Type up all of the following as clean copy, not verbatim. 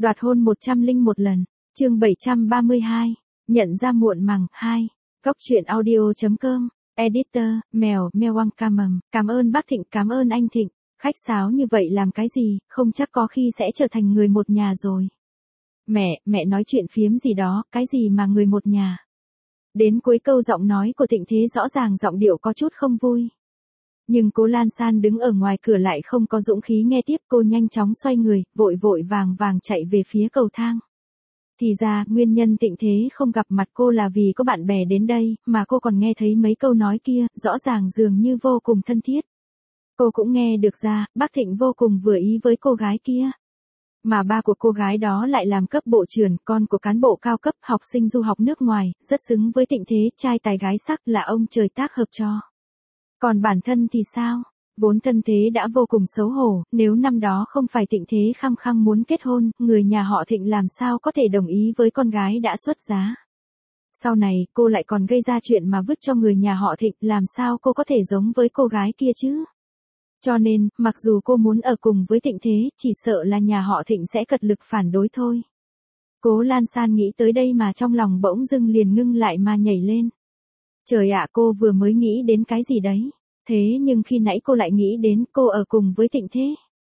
Đoạt hôn 101 lần. Chương 732. Nhận ra muộn màng 2. Góc truyện audio.com. Editor, mèo, Mewang Camầm. Cảm ơn bác Thịnh, cảm ơn anh Thịnh. Khách sáo như vậy làm cái gì, không chắc có khi sẽ trở thành người một nhà rồi. Mẹ nói chuyện phiếm gì đó, cái gì mà người một nhà. Đến cuối câu giọng nói của Thịnh Thế rõ ràng giọng điệu có chút không vui. Nhưng cố Lan San đứng ở ngoài cửa lại không có dũng khí nghe tiếp, cô nhanh chóng xoay người, vội vàng chạy về phía cầu thang. Thì ra, nguyên nhân Thịnh Thế không gặp mặt cô là vì có bạn bè đến đây, mà cô còn nghe thấy mấy câu nói kia, rõ ràng dường như vô cùng thân thiết. Cô cũng nghe được ra, bác Thịnh vô cùng vừa ý với cô gái kia. Mà ba của cô gái đó lại làm cấp bộ trưởng, con của cán bộ cao cấp, học sinh du học nước ngoài, rất xứng với Thịnh Thế, trai tài gái sắc là ông trời tác hợp cho. Còn bản thân thì sao? Vốn thân thế đã vô cùng xấu hổ, nếu năm đó không phải Thịnh Thế khăng khăng muốn kết hôn, người nhà họ Thịnh làm sao có thể đồng ý với con gái đã xuất giá. Sau này, cô lại còn gây ra chuyện mà vứt cho người nhà họ Thịnh, làm sao cô có thể giống với cô gái kia chứ? Cho nên, mặc dù cô muốn ở cùng với Thịnh Thế, chỉ sợ là nhà họ Thịnh sẽ cật lực phản đối thôi. Cố Lan San nghĩ tới đây mà trong lòng bỗng dưng liền ngưng lại mà nhảy lên. Trời ạ, cô vừa mới nghĩ đến cái gì đấy? Thế nhưng khi nãy cô lại nghĩ đến cô ở cùng với Thịnh Thế.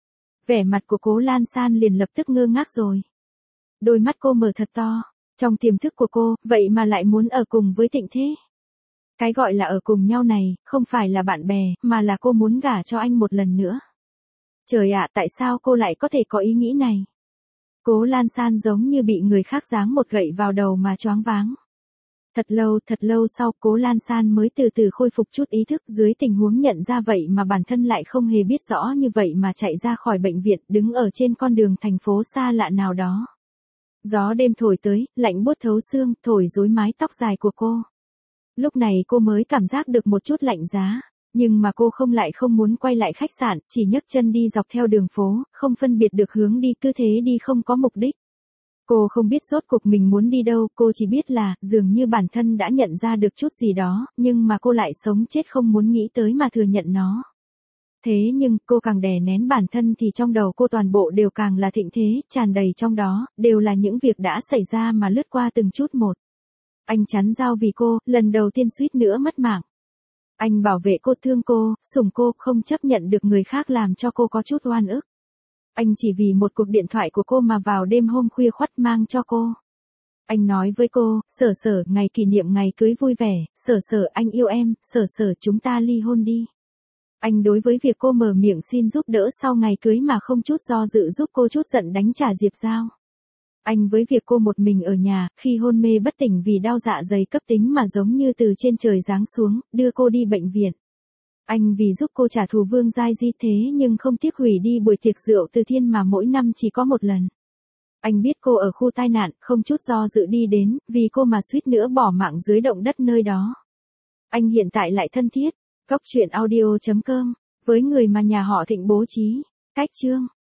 Vẻ mặt của Cố Lan San liền lập tức ngơ ngác rồi. Đôi mắt cô mở thật to. Trong tiềm thức của cô, vậy mà lại muốn ở cùng với Thịnh Thế. Cái gọi là ở cùng nhau này, không phải là bạn bè, mà là cô muốn gả cho anh một lần nữa. Trời ạ, tại sao cô lại có thể có ý nghĩ này? Cố Lan San giống như bị người khác giáng một gậy vào đầu mà choáng váng. Thật lâu sau, Cố Lan San mới từ từ khôi phục chút ý thức, dưới tình huống nhận ra vậy mà bản thân lại không hề biết rõ như vậy mà chạy ra khỏi bệnh viện, đứng ở trên con đường thành phố xa lạ nào đó. Gió đêm thổi tới, lạnh buốt thấu xương, thổi rối mái tóc dài của cô. Lúc này cô mới cảm giác được một chút lạnh giá, nhưng mà cô không muốn quay lại khách sạn, chỉ nhấc chân đi dọc theo đường phố, không phân biệt được hướng đi, cứ thế đi không có mục đích. Cô không biết rốt cuộc mình muốn đi đâu, cô chỉ biết là, dường như bản thân đã nhận ra được chút gì đó, nhưng mà cô lại sống chết không muốn nghĩ tới mà thừa nhận nó. Thế nhưng, cô càng đè nén bản thân thì trong đầu cô toàn bộ đều càng là Thịnh Thế, tràn đầy trong đó, đều là những việc đã xảy ra mà lướt qua từng chút một. Anh chắn dao vì cô, lần đầu tiên suýt nữa mất mạng. Anh bảo vệ cô, thương cô, sủng cô, không chấp nhận được người khác làm cho cô có chút oan ức. Anh chỉ vì một cuộc điện thoại của cô mà vào đêm hôm khuya khoắt mang cho cô. Anh nói với cô, Sở, ngày kỷ niệm ngày cưới vui vẻ, Sở, anh yêu em, Sở, chúng ta ly hôn đi. Anh đối với việc cô mở miệng xin giúp đỡ sau ngày cưới mà không chút do dự giúp cô chút giận đánh trả Diệp Giao. Anh với việc cô một mình ở nhà, khi hôn mê bất tỉnh vì đau dạ dày cấp tính mà giống như từ trên trời giáng xuống, đưa cô đi bệnh viện. Anh vì giúp cô trả thù Vương Giai Di thế nhưng không tiếc hủy đi buổi tiệc rượu từ thiện mà mỗi năm chỉ có một lần. Anh biết cô ở khu tai nạn, không chút do dự đi đến, vì cô mà suýt nữa bỏ mạng dưới động đất nơi đó. Anh hiện tại lại thân thiết. Góc truyện audio.com. Với người mà nhà họ Thịnh bố trí. Cách chương.